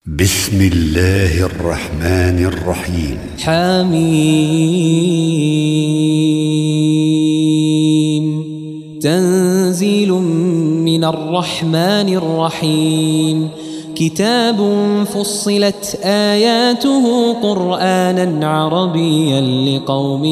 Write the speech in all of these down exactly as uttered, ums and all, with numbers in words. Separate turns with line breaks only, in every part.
بسم الله الرحمن الرحيم.
حميم. تنزيل من الرحمن الرحيم. كتاب فصلت آياته قرآنا عربيا لقوم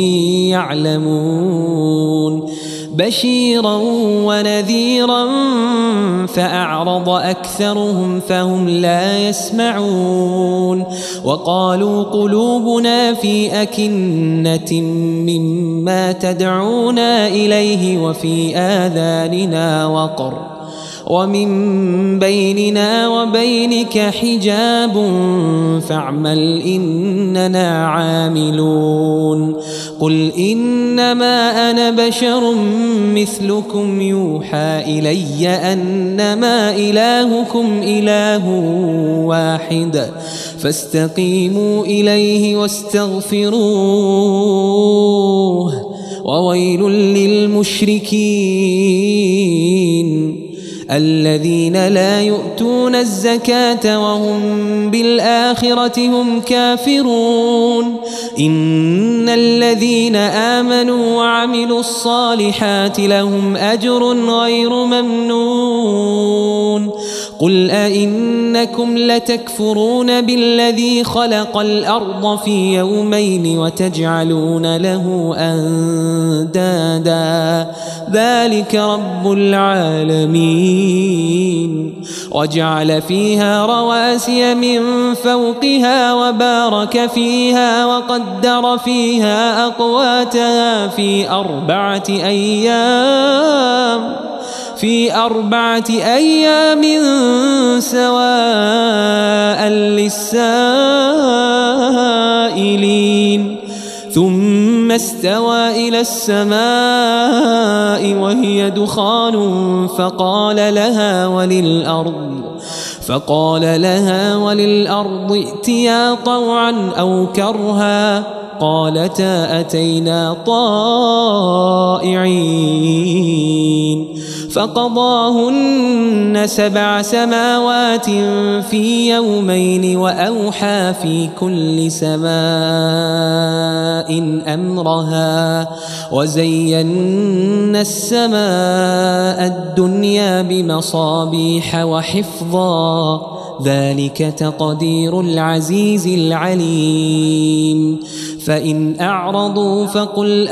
يعلمون بشيرا ونذيرا فأعرض أكثرهم فهم لا يسمعون وقالوا قلوبنا في أكنة مما تدعونا إليه وفي آذاننا وقر ومن بيننا وبينك حجاب فاعمل إننا عاملون قل إنما أنا بشر مثلكم يوحى إلي أنما إلهكم إله واحد فاستقيموا إليه واستغفروه وويل للمشركين الذين لا يؤتون الزكاة وهم بالآخرة هم كافرون إن الذين آمنوا وعملوا الصالحات لهم أجر غير ممنون قل أئنكم لتكفرون بالذي خلق الأرض في يومين وتجعلون له أندادا ذلك رب العالمين وجعل فيها رواسي من فوقها وبارك فيها وقدر فيها أقواتها في أربعة أيام في أربعة أيام سواء للسائلين ثم استوى إلى السماء وهي دخان فقال لها وللأرض فقال لها وللأرض ائتيا طوعا أو كرها قالتا أتينا طائعين فقضاهن سبع سماوات في يومين وأوحى في كل سماء أمرها وزينا السماء الدنيا بمصابيح وحفظا ذلك تقدير العزيز العليم فإن أعرضوا فقل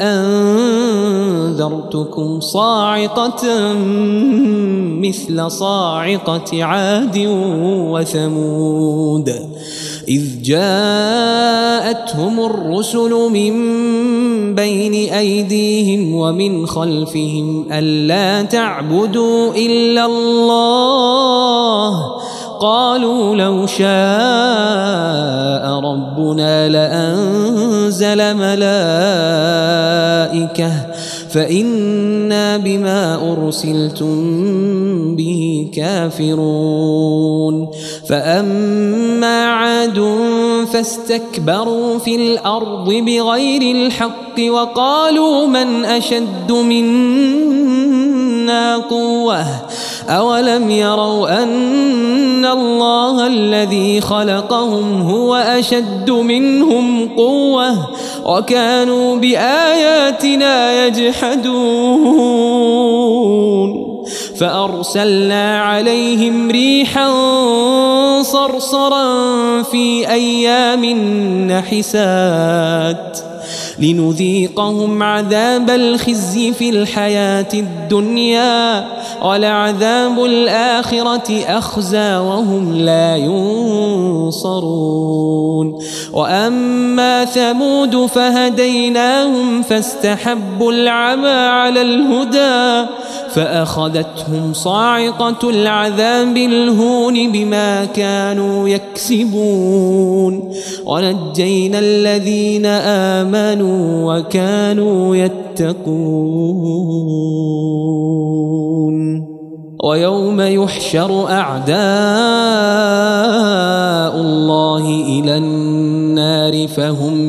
أنذرتكم صاعقة مثل صاعقة عاد وثمود إذ جاءتهم الرسل من بين أيديهم ومن خلفهم ألا تعبدوا إلا الله قالوا لو شاء ربنا لأنزل ملائكة فإنا بما أرسلتم به كافرون فأما عاد فاستكبروا في الأرض بغير الحق وقالوا من أشد منا قوة أولم يروا أن الله الذي خلقهم هو أشد منهم قوة وكانوا بآياتنا يجحدون فأرسلنا عليهم ريحا صرصرا في أيام نحسات لنذيقهم عذاب الخزي في الحياة الدنيا ولعذاب الآخرة أخزى وهم لا ينصرون وأما ثمود فهديناهم فاستحبوا العمى على الهدى فأخذتهم صاعقة العذاب الهون بما كانوا يكسبون ونجينا الذين آمنوا وكانوا يتقون ويوم يحشر أعداء الله إلى النار فهم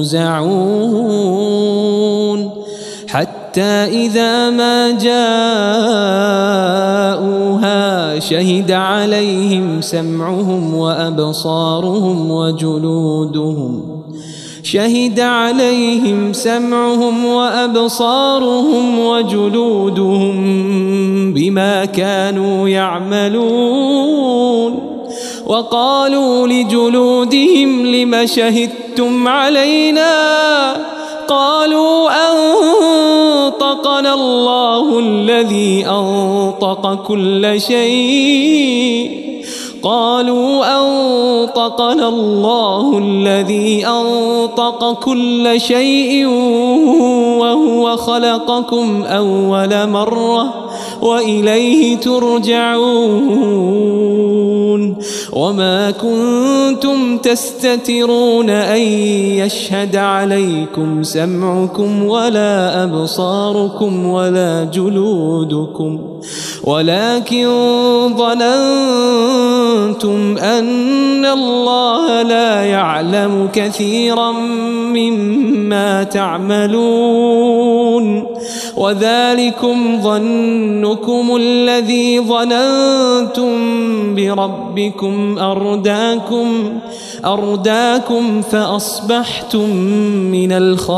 يوزعون حتى إذا ما جاءوها شهد عليهم سمعهم وأبصارهم وجلودهم شهد عليهم سمعهم وأبصارهم وجلودهم بما كانوا يعملون وقالوا لجلودهم لم شهدتم علينا قالوا أنطقنا الله الذي أنطق كل شيء قالوا أنطقنا الله الذي أنطق كل شيء وهو خلقكم أول مرة وإليه ترجعون وما كنتم تستترون أن يشهد عليكم سمعكم ولا أبصاركم ولا جلودكم ولكن ظننتم أن الله لا يعلم كثيرا مما تعملون وذلكم ظنكم الذي ظننتم بربكم أرداكم أرداكم فأصبحتم من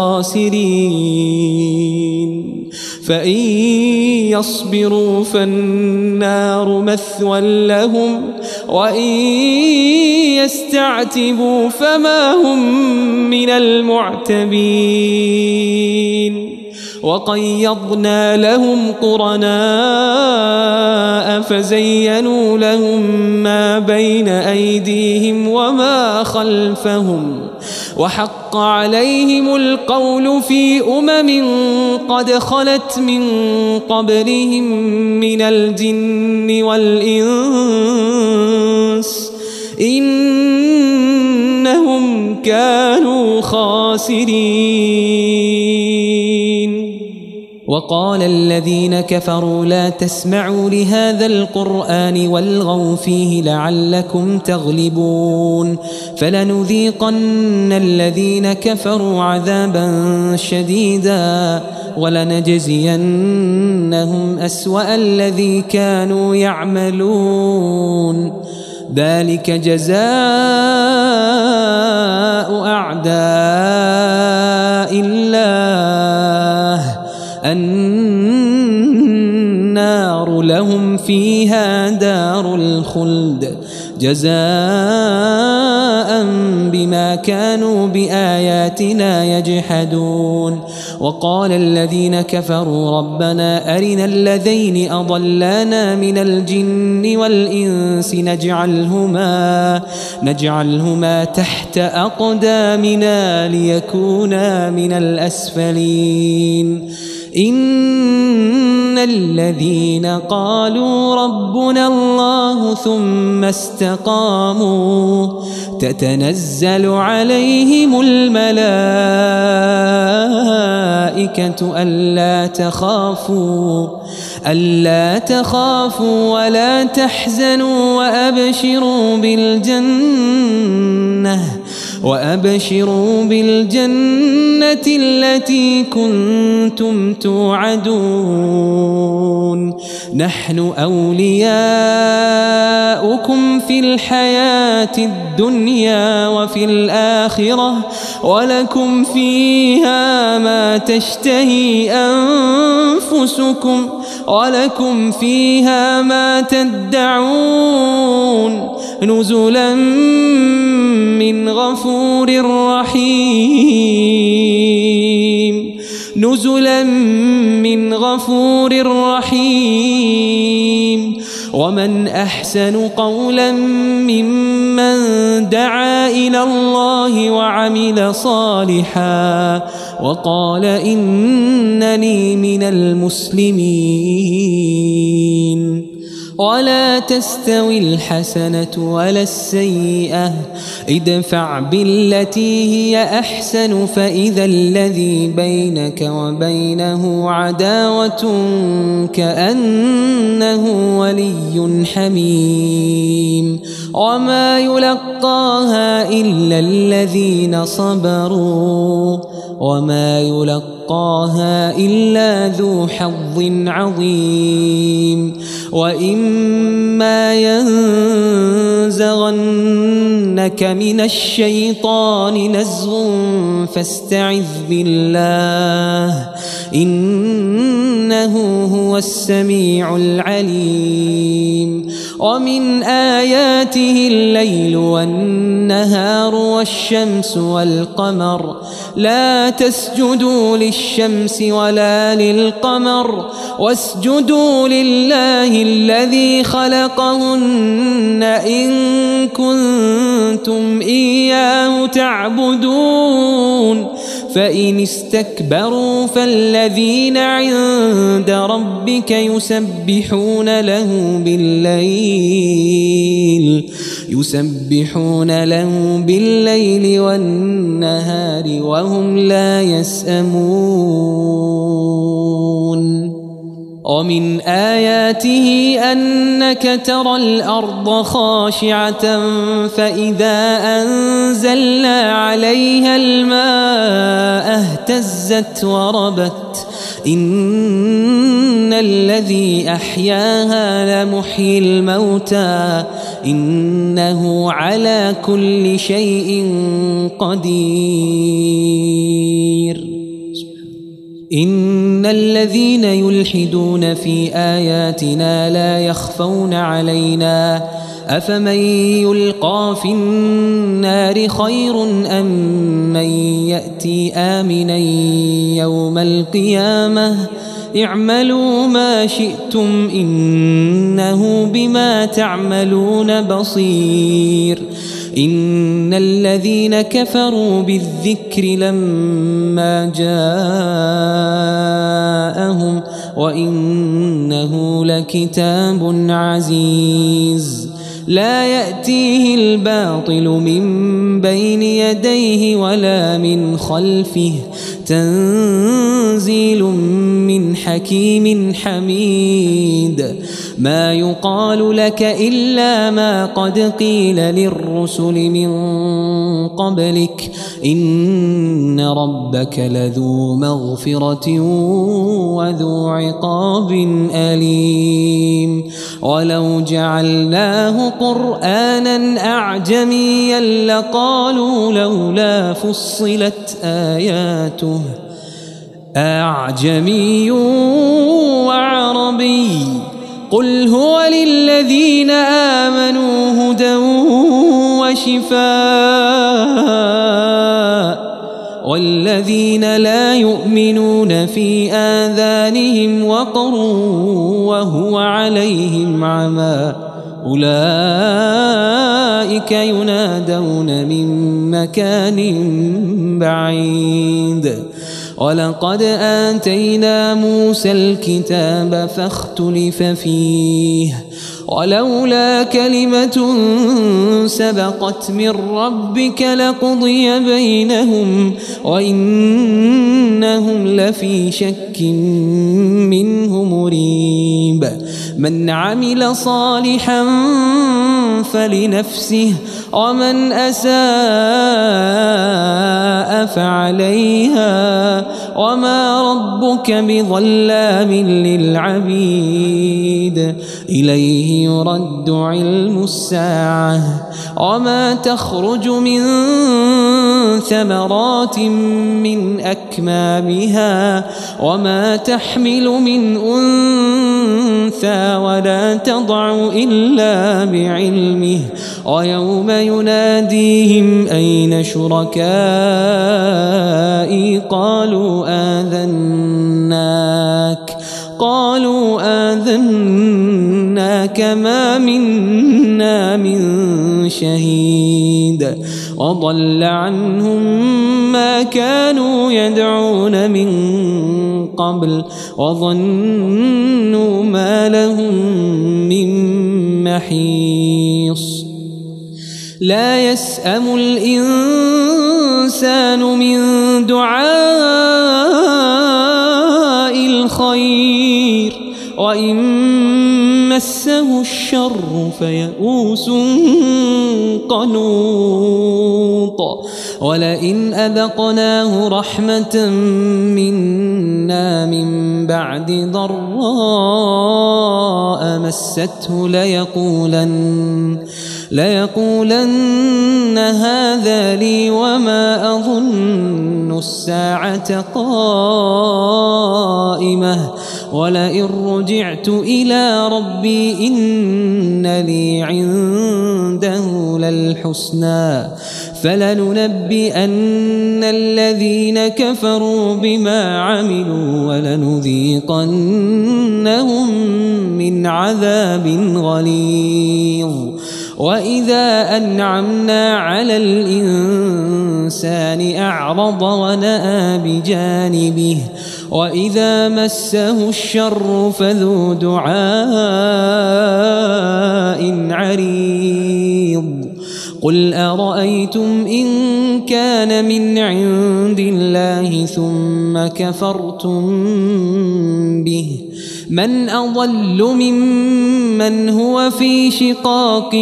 الخاسرين فإن يصبروا فالنار مثوى لهم وإن يستعتبوا فما هم من المعتبين وقيضنا لهم قرناء فزينوا لهم ما بين أيديهم وما خلفهم وحق عليهم القول في أمم قد خلت من قبلهم من الجن والإنس إنهم كانوا خاسرين وقال الذين كفروا لا تسمعوا لهذا القرآن والغوا فيه لعلكم تغلبون فلنذيقن الذين كفروا عذابا شديدا ولنجزينهم أسوأ الذي كانوا يعملون ذلك جزاء أعداء الله النار لهم فيها دار الخلد جزاء بما كانوا بآياتنا يجحدون وقال الذين كفروا ربنا أرنا الذين أضلانا من الجن والإنس نجعلهما نجعلهما تحت أقدامنا ليكونا من الأسفلين إن الذين قالوا ربنا الله ثم استقاموا تتنزل عليهم الملائكة ألا تخافوا ألا تخافوا ولا تحزنوا وأبشروا بالجنة وأبشروا بالجنة التي كنتم توعدون نحن أولياؤكم في الحياة الدنيا وفي الآخرة ولكم فيها ما تشتهي أنفسكم ولكم فيها ما تدعون نزلا من غفور رحيم نزلا من غفور رحيم ومن أحسن قولا ممن دعا إلى الله وعمل صالحا وقال إنني من المسلمين ولا تستوي الحسنة ولا السيئة ادفع بالتي هي أحسن فإذا الذي بينك وبينه عداوة كأنه ولي حميم وما يلقاها إلا الذين صبروا وما يلقاها إلا ذو حظ عظيم وإما ينزغنك من الشيطان نزغ فاستعذ بالله إنه هو السميع العليم ومن آياته الليل والنهار والشمس والقمر لا تسجدوا للشمس ولا للقمر واسجدوا لله الذي خلقهن إن كنتم إياه تعبدون فإن استكبروا فالذين عند ربك يسبحون له بالليل يسبحون له بالليل والنهار وهم لا يسأمون ومن آياته أنك ترى الأرض خاشعة فإذا أنزلنا عليها الماء اهتزت وربت إن الذي أحياها لمحيي الموتى إنه على كل شيء قدير إن الذين يلحدون في آياتنا لا يخفون علينا أفمن يلقى في النار خير أم من يأتي آمنا يوم القيامة اعملوا ما شئتم إنه بما تعملون بصير إن الذين كفروا بالذكر لما جاءهم وإنه لكتاب عزيز لا يأتيه الباطل من بين يديه ولا من خلفه تنزيل من حكيم حميد ما يقال لك إلا ما قد قيل للرسل من قبلك إن ربك لذو مغفرة وذو عقاب أليم ولو جعلناه قرآنا أعجميا لقالوا لولا فصلت آياته أعجمي وعربي قل هو للذين آمنوا هدى وشفاء والذين لا يؤمنون في آذانهم وقر وهو عليهم عمى أولئك ينادون من مكان بعيد ولقد آتينا موسى الكتاب فاختلف فيه ولولا كلمة سبقت من ربك لقضي بينهم وإنهم لفي شك منه مريب من عمل صالحا فلنفسه ومن أساء فعليها وما ربك بظلام للعبيد إليه يرد علم الساعة وما تخرج من ثمرات من أكمامها وما تحمل من أنثى ولا تضع إلا بعلمه ويوم يناديهم أين شركائي قالوا آذناك قالوا آذناك ما منا من شهيد وضل عنهم ما كانوا يدعون من قبل وظنوا ما لهم من محيص لا يسأم الإنسان من دعاء الخير وإن مسه الشر فيئوس قنوط ولئن أذقناه رحمة منا من بعد ضراء مسته ليقولن ليقولن هذا لي وما أظن الساعة قائمة ولئن رجعت إلى ربي إن لي عنده للحسنى فلننبئن الذين كفروا بما عملوا ولنذيقنهم من عذاب غليظ. وإذا أنعمنا على الإنسان أعرض ونأى بجانبه وإذا مسه الشر فذو دعاء عريض. قل أرأيتم إن كان من عند الله ثم كفرتم به من أضل ممن هو في شقاق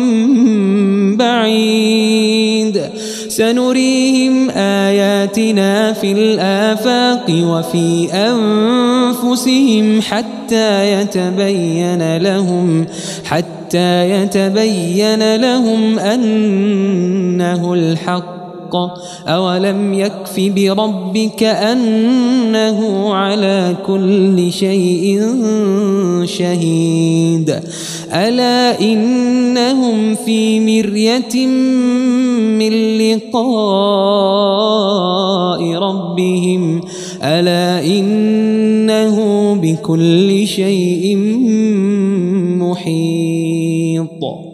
بعيد. سنريهم آياتنا في الآفاق وفي أنفسهم حتى يتبين لهم حتى يتبين لهم أنه الحق. أولم يكف بربك أنه على كل شيء شهيد. ألا إنهم في مرية من لقاء ربهم ألا إنه بكل شيء محيط.